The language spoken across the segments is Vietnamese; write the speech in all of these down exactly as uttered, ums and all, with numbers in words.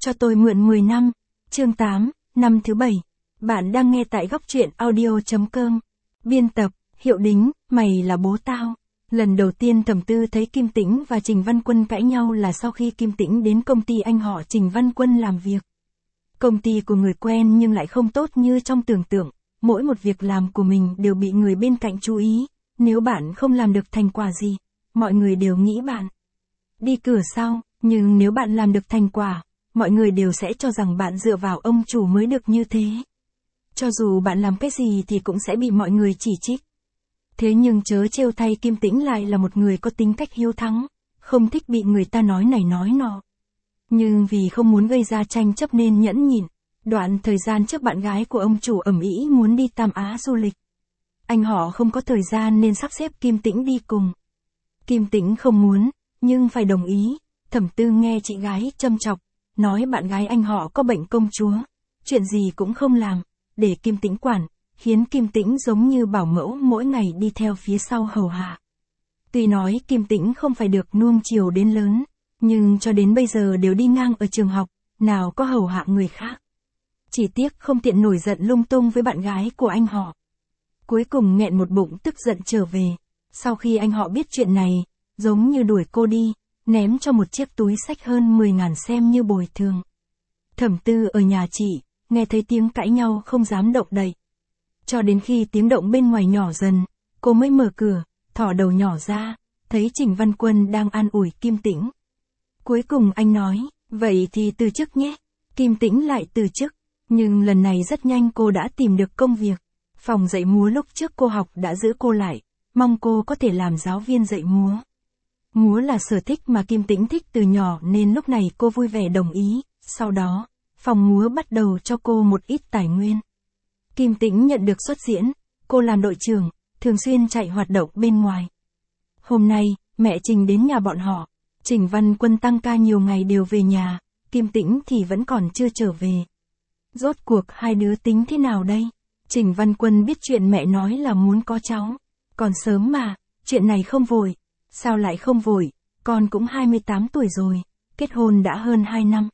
Cho tôi mượn mười năm. Chương tám, năm thứ bảy. Bạn đang nghe tại góc truyện audio.com. Biên tập, Hiệu Đính, mày là bố tao. Lần đầu tiên Thẩm Tư thấy Kim Tĩnh và Trình Văn Quân cãi nhau là sau khi Kim Tĩnh đến công ty anh họ Trình Văn Quân làm việc. Công ty của người quen nhưng lại không tốt như trong tưởng tượng, mỗi một việc làm của mình đều bị người bên cạnh chú ý, nếu bạn không làm được thành quả gì, mọi người đều nghĩ bạn đi cửa sau, nhưng nếu bạn làm được thành quả, mọi người đều sẽ cho rằng bạn dựa vào ông chủ mới được như thế. Cho dù bạn làm cái gì thì cũng sẽ bị mọi người chỉ trích. Thế nhưng chớ trêu thay, Kim Tĩnh lại là một người có tính cách hiếu thắng, không thích bị người ta nói này nói nọ. Nhưng vì không muốn gây ra tranh chấp nên nhẫn nhịn, đoạn thời gian trước bạn gái của ông chủ ầm ĩ muốn đi Tam Á du lịch. Anh họ không có thời gian nên sắp xếp Kim Tĩnh đi cùng. Kim Tĩnh không muốn, nhưng phải đồng ý. Thẩm Tư nghe chị gái châm chọc, nói bạn gái anh họ có bệnh công chúa, chuyện gì cũng không làm, để Kim Tĩnh quản, khiến Kim Tĩnh giống như bảo mẫu mỗi ngày đi theo phía sau hầu hạ. Tuy nói Kim Tĩnh không phải được nuông chiều đến lớn, nhưng cho đến bây giờ đều đi ngang ở trường học, nào có hầu hạ người khác. Chỉ tiếc không tiện nổi giận lung tung với bạn gái của anh họ. Cuối cùng nghẹn một bụng tức giận trở về. Sau khi anh họ biết chuyện này, giống như đuổi cô đi, ném cho một chiếc túi xách hơn mười ngàn xem như bồi thường. Thẩm Tư ở nhà chị, nghe thấy tiếng cãi nhau không dám động đậy. Cho đến khi tiếng động bên ngoài nhỏ dần, cô mới mở cửa, thò đầu nhỏ ra, thấy Trình Văn Quân đang an ủi Kim Tĩnh. Cuối cùng anh nói, vậy thì từ chức nhé. Kim Tĩnh lại từ chức, nhưng lần này rất nhanh cô đã tìm được công việc. Phòng dạy múa lúc trước cô học đã giữ cô lại, mong cô có thể làm giáo viên dạy múa. Múa là sở thích mà Kim Tĩnh thích từ nhỏ nên lúc này cô vui vẻ đồng ý. Sau đó, phòng múa bắt đầu cho cô một ít tài nguyên. Kim Tĩnh nhận được xuất diễn, cô làm đội trưởng, thường xuyên chạy hoạt động bên ngoài. Hôm nay, mẹ Trình đến nhà bọn họ. Trình Văn Quân tăng ca nhiều ngày đều về nhà, Kim Tĩnh thì vẫn còn chưa trở về. Rốt cuộc hai đứa tính thế nào đây? Trình Văn Quân biết chuyện mẹ nói là muốn có cháu. Còn sớm mà, chuyện này không vội. Sao lại không vội, con cũng hai mươi tám tuổi rồi, kết hôn đã hơn hai năm.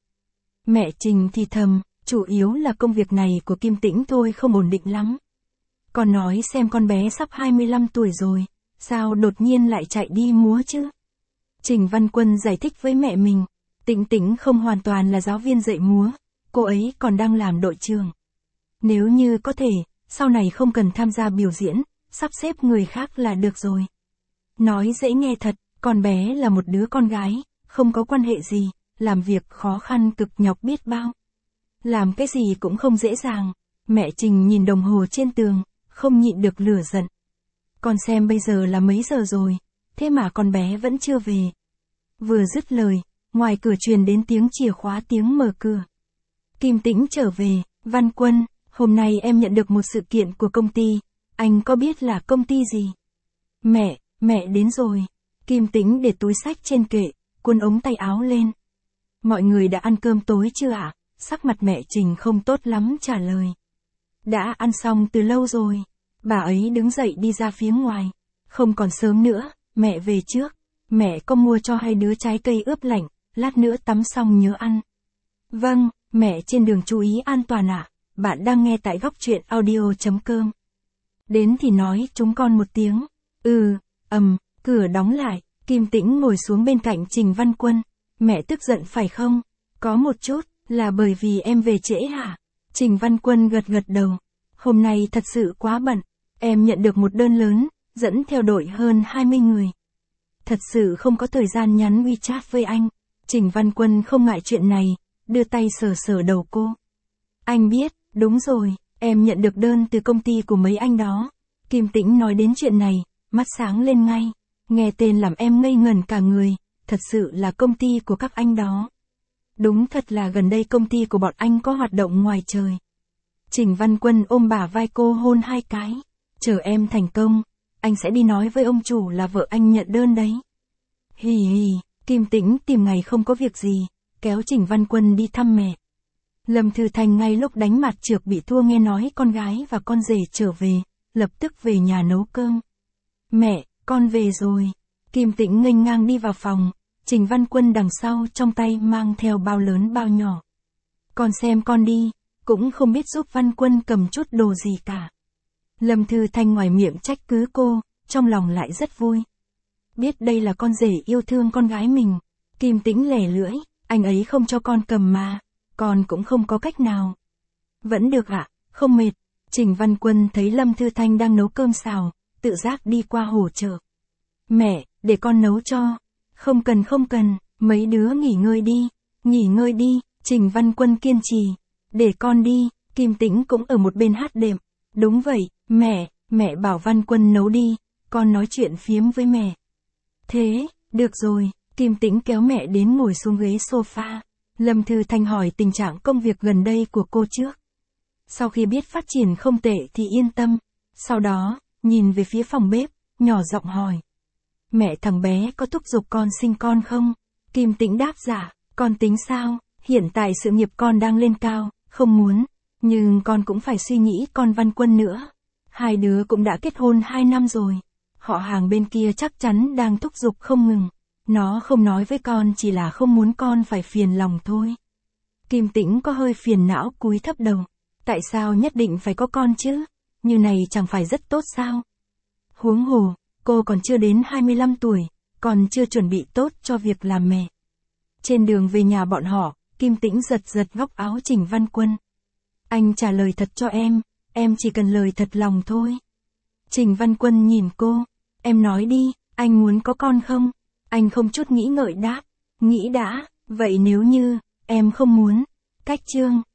Mẹ Trình thì thầm, chủ yếu là công việc này của Kim Tĩnh thôi không ổn định lắm. Con nói xem con bé sắp hai mươi lăm tuổi rồi, sao đột nhiên lại chạy đi múa chứ? Trình Văn Quân giải thích với mẹ mình, Tĩnh Tĩnh không hoàn toàn là giáo viên dạy múa, cô ấy còn đang làm đội trưởng. Nếu như có thể, sau này không cần tham gia biểu diễn, sắp xếp người khác là được rồi. Nói dễ nghe thật, con bé là một đứa con gái, không có quan hệ gì, làm việc khó khăn cực nhọc biết bao. Làm cái gì cũng không dễ dàng. Mẹ Trình nhìn đồng hồ trên tường, không nhịn được lửa giận. Con xem bây giờ là mấy giờ rồi, thế mà con bé vẫn chưa về. Vừa dứt lời, ngoài cửa truyền đến tiếng chìa khóa tiếng mở cửa. Kim Tĩnh trở về, Văn Quân, hôm nay em nhận được một sự kiện của công ty, anh có biết là công ty gì? Mẹ, mẹ đến rồi. Kim Tĩnh để túi xách trên kệ, cuốn ống tay áo lên. Mọi người đã ăn cơm tối chưa ạ? Sắc mặt mẹ Trình không tốt lắm trả lời. Đã ăn xong từ lâu rồi. Bà ấy đứng dậy đi ra phía ngoài. Không còn sớm nữa, mẹ về trước. Mẹ có mua cho hai đứa trái cây ướp lạnh, lát nữa tắm xong nhớ ăn. Vâng, mẹ trên đường chú ý an toàn ạ. Bạn đang nghe tại góc truyện audio.com. Đến thì nói chúng con một tiếng. Ừ, ầm, cửa đóng lại. Kim Tĩnh ngồi xuống bên cạnh Trình Văn Quân. Mẹ tức giận phải không? Có một chút, là bởi vì em về trễ hả? Trình Văn Quân gật gật đầu. Hôm nay thật sự quá bận. Em nhận được một đơn lớn, dẫn theo đội hơn hai mươi người. Thật sự không có thời gian nhắn WeChat với anh. Trình Văn Quân không ngại chuyện này, đưa tay sờ sờ đầu cô. Anh biết, đúng rồi, em nhận được đơn từ công ty của mấy anh đó. Kim Tĩnh nói đến chuyện này, mắt sáng lên ngay. Nghe tên làm em ngây ngẩn cả người, thật sự là công ty của các anh đó. Đúng thật là gần đây công ty của bọn anh có hoạt động ngoài trời. Trình Văn Quân ôm bả vai cô hôn hai cái. Chờ em thành công, anh sẽ đi nói với ông chủ là vợ anh nhận đơn đấy. Hì hì, Kim Tĩnh tìm ngày không có việc gì, kéo Trình Văn Quân đi thăm mẹ. Lâm Thư Thành ngay lúc đánh mặt trược bị thua nghe nói con gái và con rể trở về, lập tức về nhà nấu cơm. Mẹ, con về rồi. Kim Tĩnh nghênh ngang đi vào phòng, Trình Văn Quân đằng sau trong tay mang theo bao lớn bao nhỏ. con xem con đi, cũng không biết giúp Văn Quân cầm chút đồ gì cả. Lâm Thư Thanh ngoài miệng trách cứ cô, trong lòng lại rất vui. Biết đây là con rể yêu thương con gái mình, Kim Tĩnh lẻ lưỡi, anh ấy không cho con cầm mà, con cũng không có cách nào. Vẫn được ạ, không mệt. Trình Văn Quân thấy Lâm Thư Thanh đang nấu cơm xào, tự giác đi qua hỗ trợ. Mẹ, để con nấu cho. Không cần không cần, mấy đứa nghỉ ngơi đi, nghỉ ngơi đi, Trình Văn Quân kiên trì. Để con đi, Kim Tĩnh cũng ở một bên hát đệm. Đúng vậy, mẹ, mẹ bảo Văn Quân nấu đi, con nói chuyện phiếm với mẹ. Thế, được rồi, Kim Tĩnh kéo mẹ đến ngồi xuống ghế sofa. Lâm Thư Thanh hỏi tình trạng công việc gần đây của cô trước. Sau khi biết phát triển không tệ thì yên tâm. Sau đó, nhìn về phía phòng bếp, nhỏ giọng hỏi. Mẹ thằng bé có thúc giục con sinh con không? Kim Tĩnh đáp dạ, con tính sao? Hiện tại sự nghiệp con đang lên cao, không muốn. Nhưng con cũng phải suy nghĩ con Văn Quân nữa. Hai đứa cũng đã kết hôn hai năm rồi. Họ hàng bên kia chắc chắn đang thúc giục không ngừng. Nó không nói với con chỉ là không muốn con phải phiền lòng thôi. Kim Tĩnh có hơi phiền não cúi thấp đầu. Tại sao nhất định phải có con chứ? Như này chẳng phải rất tốt sao? Huống hồ, cô còn chưa đến hai mươi lăm tuổi, còn chưa chuẩn bị tốt cho việc làm mẹ. Trên đường về nhà bọn họ, Kim Tĩnh giật giật góc áo Trình Văn Quân. Anh trả lời thật cho em, em chỉ cần lời thật lòng thôi. Trình Văn Quân nhìn cô, em nói đi, anh muốn có con không? Anh không chút nghĩ ngợi đáp, nghĩ đã, vậy nếu như, em không muốn. Cách chương